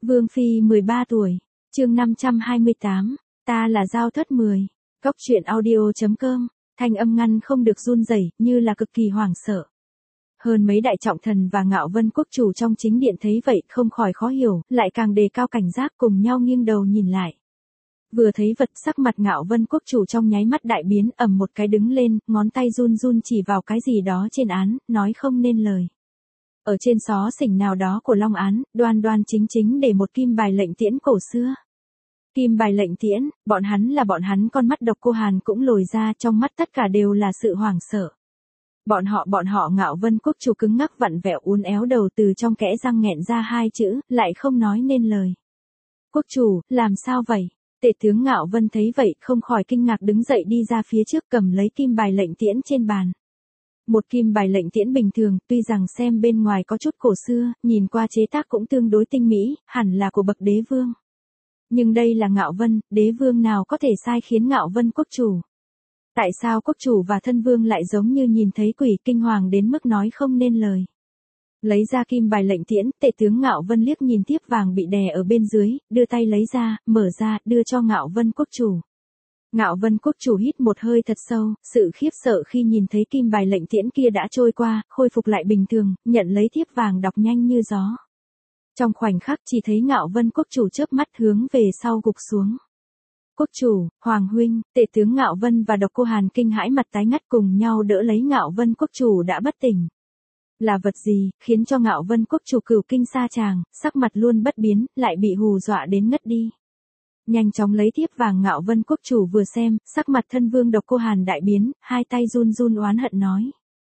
Vương Phi 13 tuổi, chương 528, ta là Giao Thất 10, Cốc truyện audio.com, thanh âm ngăn không được run rẩy, như là cực kỳ hoảng sợ. Hơn mấy đại trọng thần và Ngạo Vân quốc chủ trong chính điện thấy vậy không khỏi khó hiểu, lại càng đề cao cảnh giác cùng nhau nghiêng đầu nhìn lại. Vừa thấy vật sắc mặt Ngạo Vân quốc chủ trong nháy mắt đại biến, ầm một cái đứng lên, ngón tay run run chỉ vào cái gì đó trên án, nói không nên lời. Ở trên xó xỉnh nào đó của Long Án, đoan đoan chính chính để một kim bài lệnh tiễn cổ xưa. Kim bài lệnh tiễn, bọn hắn con mắt độc cô Hàn cũng lồi ra, trong mắt tất cả đều là sự hoảng sợ. Bọn họ Ngạo Vân quốc chủ cứng ngắc vặn vẹo uốn éo đầu từ trong kẽ răng nghẹn ra hai chữ, lại không nói nên lời. Quốc chủ, làm sao vậy? Tể tướng Ngạo Vân thấy vậy không khỏi kinh ngạc đứng dậy đi ra phía trước cầm lấy kim bài lệnh tiễn trên bàn. Một kim bài lệnh tiễn bình thường, tuy rằng xem bên ngoài có chút cổ xưa, nhìn qua chế tác cũng tương đối tinh mỹ, hẳn là của bậc đế vương. Nhưng đây là Ngạo Vân, đế vương nào có thể sai khiến Ngạo Vân quốc chủ? Tại sao quốc chủ và thân vương lại giống như nhìn thấy quỷ, kinh hoàng đến mức nói không nên lời? Lấy ra kim bài lệnh tiễn, tể tướng Ngạo Vân liếc nhìn thiếp vàng bị đè ở bên dưới, đưa tay lấy ra, mở ra, đưa cho Ngạo Vân quốc chủ. Ngạo Vân quốc chủ hít một hơi thật sâu, sự khiếp sợ khi nhìn thấy kim bài lệnh tiễn kia đã trôi qua, khôi phục lại bình thường, nhận lấy thiếp vàng đọc nhanh như gió. Trong khoảnh khắc chỉ thấy Ngạo Vân quốc chủ chớp mắt hướng về sau gục xuống. Quốc chủ, Hoàng huynh, tể tướng Ngạo Vân và độc cô Hàn kinh hãi mặt tái ngắt cùng nhau đỡ lấy Ngạo Vân quốc chủ đã bất tỉnh. Là vật gì, khiến cho Ngạo Vân quốc chủ cửu kinh sa tràng, sắc mặt luôn bất biến, lại bị hù dọa đến ngất đi. Nhanh chóng lấy thiếp vàng Ngạo Vân quốc chủ vừa xem, sắc mặt thân vương độc cô Hàn đại biến, hai tay run run oán hận nói.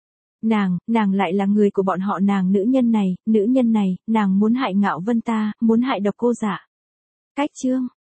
Nàng lại là người của bọn họ, nàng nữ nhân này, nàng muốn hại Ngạo Vân ta, muốn hại độc cô dạ. Cách chương,